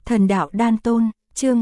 Thần đạo đan tôn, chương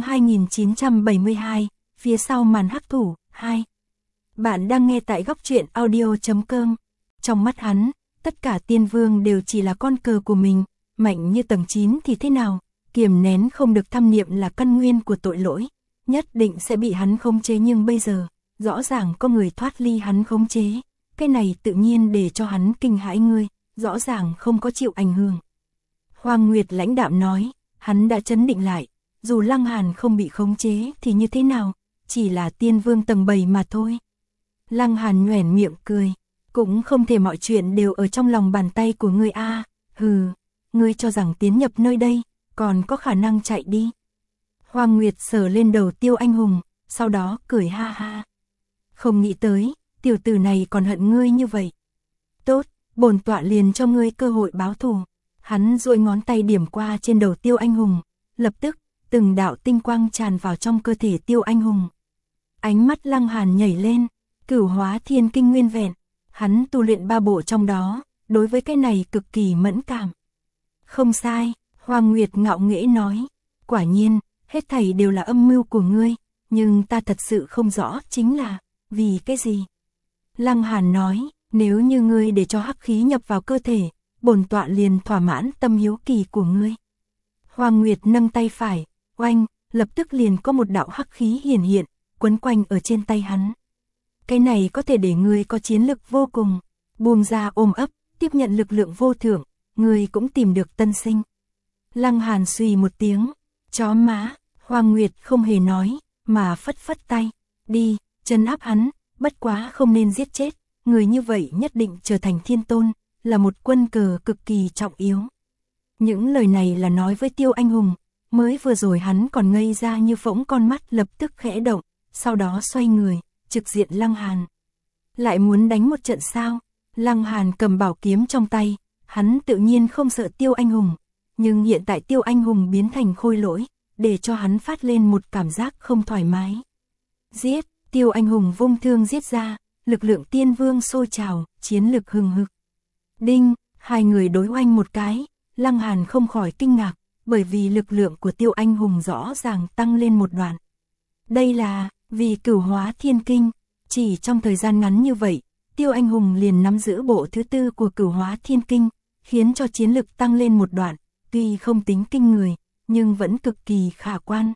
2972, phía sau màn hắc thủ, 2. Bạn đang nghe tại góc truyện audio.com. Trong mắt hắn, tất cả tiên vương đều chỉ là con cờ của mình, mạnh như tầng 9 thì thế nào, kiềm nén không được tham niệm là căn nguyên của tội lỗi, nhất định sẽ bị hắn khống chế, nhưng bây giờ, rõ ràng có người thoát ly hắn khống chế, cái này tự nhiên để cho hắn kinh hãi. Ngươi, rõ ràng không có chịu ảnh hưởng. Hoàng Nguyệt lãnh đạm nói, hắn đã trấn định lại, dù Lăng Hàn không bị khống chế thì như thế nào, chỉ là tiên vương tầng 7 mà thôi. Lăng Hàn nhoẻn miệng cười, cũng không thể mọi chuyện đều ở trong lòng bàn tay của ngươi a. Hừ, ngươi cho rằng tiến nhập nơi đây, còn có khả năng chạy đi. Hoàng Nguyệt sờ lên đầu Tiêu Anh Hùng, sau đó cười ha ha. Không nghĩ tới, tiểu tử này còn hận ngươi như vậy. Tốt, bổn tọa liền cho ngươi cơ hội báo thù. Hắn duỗi ngón tay điểm qua trên đầu Tiêu Anh Hùng, lập tức, từng đạo tinh quang tràn vào trong cơ thể Tiêu Anh Hùng. Ánh mắt Lăng Hàn nhảy lên, Cửu Hóa Thiên Kinh nguyên vẹn, hắn tu luyện 3 bộ trong đó, đối với cái này cực kỳ mẫn cảm. Không sai, Hoàng Nguyệt ngạo nghễ nói, quả nhiên, hết thảy đều là âm mưu của ngươi, nhưng ta thật sự không rõ chính là, vì cái gì? Lăng Hàn nói, nếu như ngươi để cho hắc khí nhập vào cơ thể, bổn tọa liền thỏa mãn tâm hiếu kỳ của ngươi. Hoàng Nguyệt nâng tay phải, oanh, lập tức liền có một đạo hắc khí hiển hiện, quấn quanh ở trên tay hắn. Cái này có thể để ngươi có chiến lực vô cùng, buông ra ôm ấp, tiếp nhận lực lượng vô thượng, ngươi cũng tìm được tân sinh. Lăng Hàn suy một tiếng, chó má, Hoàng Nguyệt không hề nói, mà phất phất tay, đi, trấn áp hắn, bất quá không nên giết chết, người như vậy nhất định trở thành thiên tôn, là một quân cờ cực kỳ trọng yếu. Những lời này là nói với Tiêu Anh Hùng, mới vừa rồi hắn còn ngây ra như phỗng, con mắt lập tức khẽ động, sau đó xoay người, trực diện Lăng Hàn. Lại muốn đánh một trận sao? Lăng Hàn cầm bảo kiếm trong tay, hắn tự nhiên không sợ Tiêu Anh Hùng, nhưng hiện tại Tiêu Anh Hùng biến thành khôi lỗi, để cho hắn phát lên một cảm giác không thoải mái. Giết, Tiêu Anh Hùng vung thương giết ra, lực lượng tiên vương sôi trào, chiến lực hừng hực. Đinh, hai người đối oanh một cái, Lăng Hàn không khỏi kinh ngạc, bởi vì lực lượng của Tiêu Anh Hùng rõ ràng tăng lên một đoạn. Đây là vì Cửu Hóa Thiên Kinh, chỉ trong thời gian ngắn như vậy, Tiêu Anh Hùng liền nắm giữ bộ thứ 4 của Cửu Hóa Thiên Kinh, khiến cho chiến lực tăng lên một đoạn, tuy không tính kinh người, nhưng vẫn cực kỳ khả quan.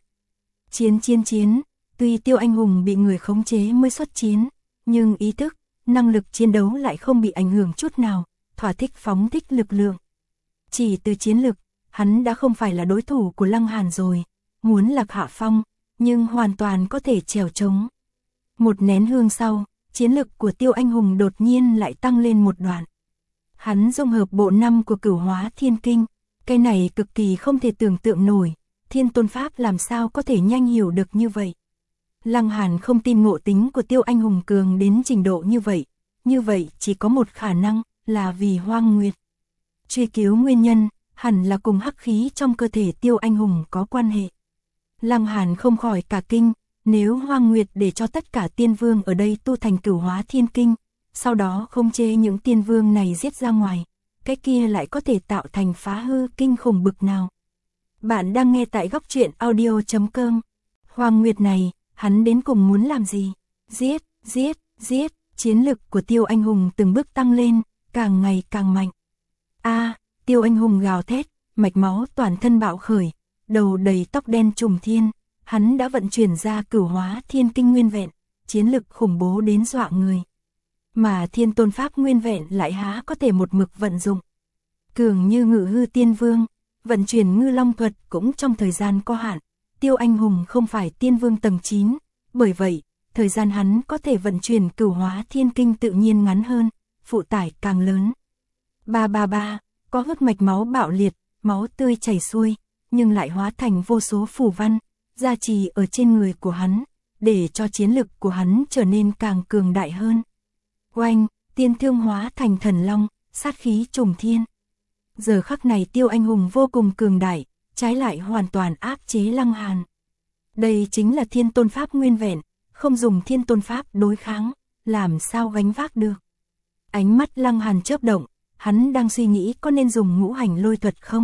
Chiến, tuy Tiêu Anh Hùng bị người khống chế mới xuất chiến, nhưng ý thức, năng lực chiến đấu lại không bị ảnh hưởng chút nào, thỏa thích phóng thích lực lượng. Chỉ từ chiến lực, hắn đã không phải là đối thủ của Lăng Hàn rồi, muốn lạc hạ phong, nhưng hoàn toàn có thể trèo trống. Một nén hương sau, chiến lực của Tiêu Anh Hùng đột nhiên lại tăng lên một đoạn. Hắn dung hợp bộ 5 của Cửu Hóa Thiên Kinh, cái này cực kỳ không thể tưởng tượng nổi, Thiên Tôn Pháp làm sao có thể nhanh hiểu được như vậy. Lăng Hàn không tin ngộ tính của Tiêu Anh Hùng cường đến trình độ như vậy chỉ có một khả năng, là vì Hoàng Nguyệt. Truy cứu nguyên nhân, hẳn là cùng hắc khí trong cơ thể Tiêu Anh Hùng có quan hệ. Lăng Hàn không khỏi cả kinh, nếu Hoàng Nguyệt để cho tất cả tiên vương ở đây tu thành Cửu Hóa Thiên Kinh, sau đó không chê những tiên vương này giết ra ngoài, cái kia lại có thể tạo thành phá hư kinh khủng bực nào. Bạn đang nghe tại góc truyện audio.com. Hoàng Nguyệt này, hắn đến cùng muốn làm gì? Giết, chiến lực của Tiêu Anh Hùng từng bước tăng lên, càng ngày càng mạnh. Tiêu Anh Hùng gào thét, mạch máu toàn thân bạo khởi, đầu đầy tóc đen trùm thiên, hắn đã vận chuyển ra Cửu Hóa Thiên Kinh nguyên vẹn, chiến lực khủng bố đến dọa người. Mà Thiên Tôn Pháp nguyên vẹn lại há có thể một mực vận dụng. Cường như Ngự Hư Tiên Vương, vận chuyển Ngư Long thuật cũng trong thời gian có hạn, Tiêu Anh Hùng không phải tiên vương tầng 9, bởi vậy, thời gian hắn có thể vận chuyển Cửu Hóa Thiên Kinh tự nhiên ngắn hơn, phụ tải càng lớn. Ba, có huyết mạch máu bạo liệt, máu tươi chảy xuôi, nhưng lại hóa thành vô số phù văn, gia trì ở trên người của hắn, để cho chiến lực của hắn trở nên càng cường đại hơn. Oanh, tiên thương hóa thành thần long, sát khí trùng thiên. Giờ khắc này Tiêu Anh Hùng vô cùng cường đại, trái lại hoàn toàn áp chế Lăng Hàn. Đây chính là Thiên Tôn Pháp nguyên vẹn, không dùng Thiên Tôn Pháp đối kháng, làm sao gánh vác được. Ánh mắt Lăng Hàn chớp động, hắn đang suy nghĩ có nên dùng ngũ hành lôi thuật không,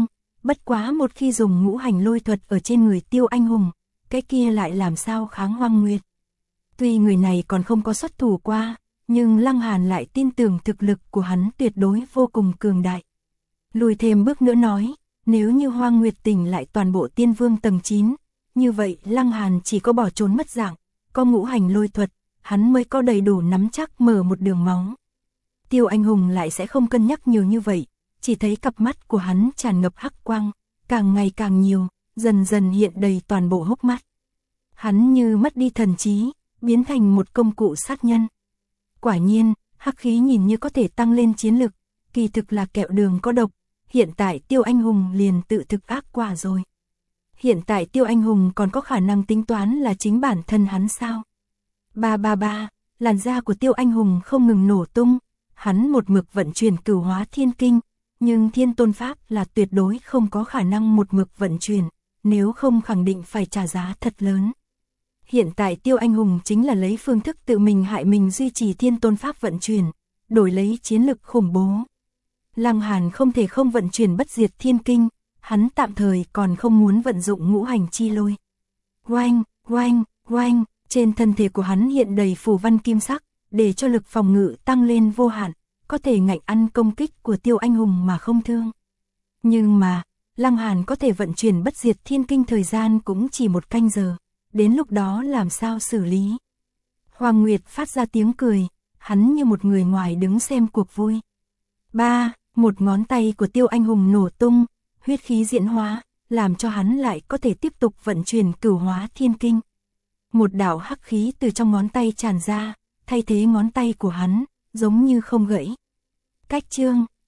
Bất quá một khi dùng ngũ hành lôi thuật ở trên người Tiêu Anh Hùng, cái kia lại làm sao kháng Hoang Nguyệt. Tuy người này còn không có xuất thủ qua, nhưng Lăng Hàn lại tin tưởng thực lực của hắn tuyệt đối vô cùng cường đại. Lùi thêm bước nữa nói, nếu như Hoang Nguyệt tỉnh lại toàn bộ tiên vương tầng 9, như vậy Lăng Hàn chỉ có bỏ trốn mất dạng, có ngũ hành lôi thuật, hắn mới có đầy đủ nắm chắc mở một đường máu. Tiêu Anh Hùng lại sẽ không cân nhắc nhiều như vậy, chỉ thấy cặp mắt của hắn tràn ngập hắc quang, càng ngày càng nhiều, dần dần hiện đầy toàn bộ hốc mắt. Hắn như mất đi thần trí, biến thành một công cụ sát nhân. Quả nhiên, hắc khí nhìn như có thể tăng lên chiến lực, kỳ thực là kẹo đường có độc, hiện tại Tiêu Anh Hùng liền tự thực ác quả rồi. Hiện tại Tiêu Anh Hùng còn có khả năng tính toán là chính bản thân hắn sao? Ba, làn da của Tiêu Anh Hùng không ngừng nổ tung, hắn một mực vận chuyển Cửu Hóa Thiên Kinh, nhưng Thiên Tôn Pháp là tuyệt đối không có khả năng một mực vận chuyển, nếu không khẳng định phải trả giá thật lớn. Hiện tại Tiêu Anh Hùng chính là lấy phương thức tự mình hại mình duy trì Thiên Tôn Pháp vận chuyển, đổi lấy chiến lực khủng bố. Lăng Hàn không thể không vận chuyển Bất Diệt Thiên Kinh, hắn tạm thời còn không muốn vận dụng ngũ hành chi lôi. Oanh, trên thân thể của hắn hiện đầy phù văn kim sắc, để cho lực phòng ngự tăng lên vô hạn, có thể ngạnh ăn công kích của Tiêu Anh Hùng mà không thương. Nhưng mà, Lăng Hàn có thể vận chuyển Bất Diệt Thiên Kinh thời gian cũng chỉ 1 canh giờ, đến lúc đó làm sao xử lý? Hoàng Nguyệt phát ra tiếng cười, hắn như một người ngoài đứng xem cuộc vui. Một ngón tay của Tiêu Anh Hùng nổ tung, huyết khí diễn hóa, làm cho hắn lại có thể tiếp tục vận chuyển Cửu Hóa Thiên Kinh. Một đạo hắc khí từ trong ngón tay tràn ra, thay thế ngón tay của hắn, giống như không gãy. Cách chương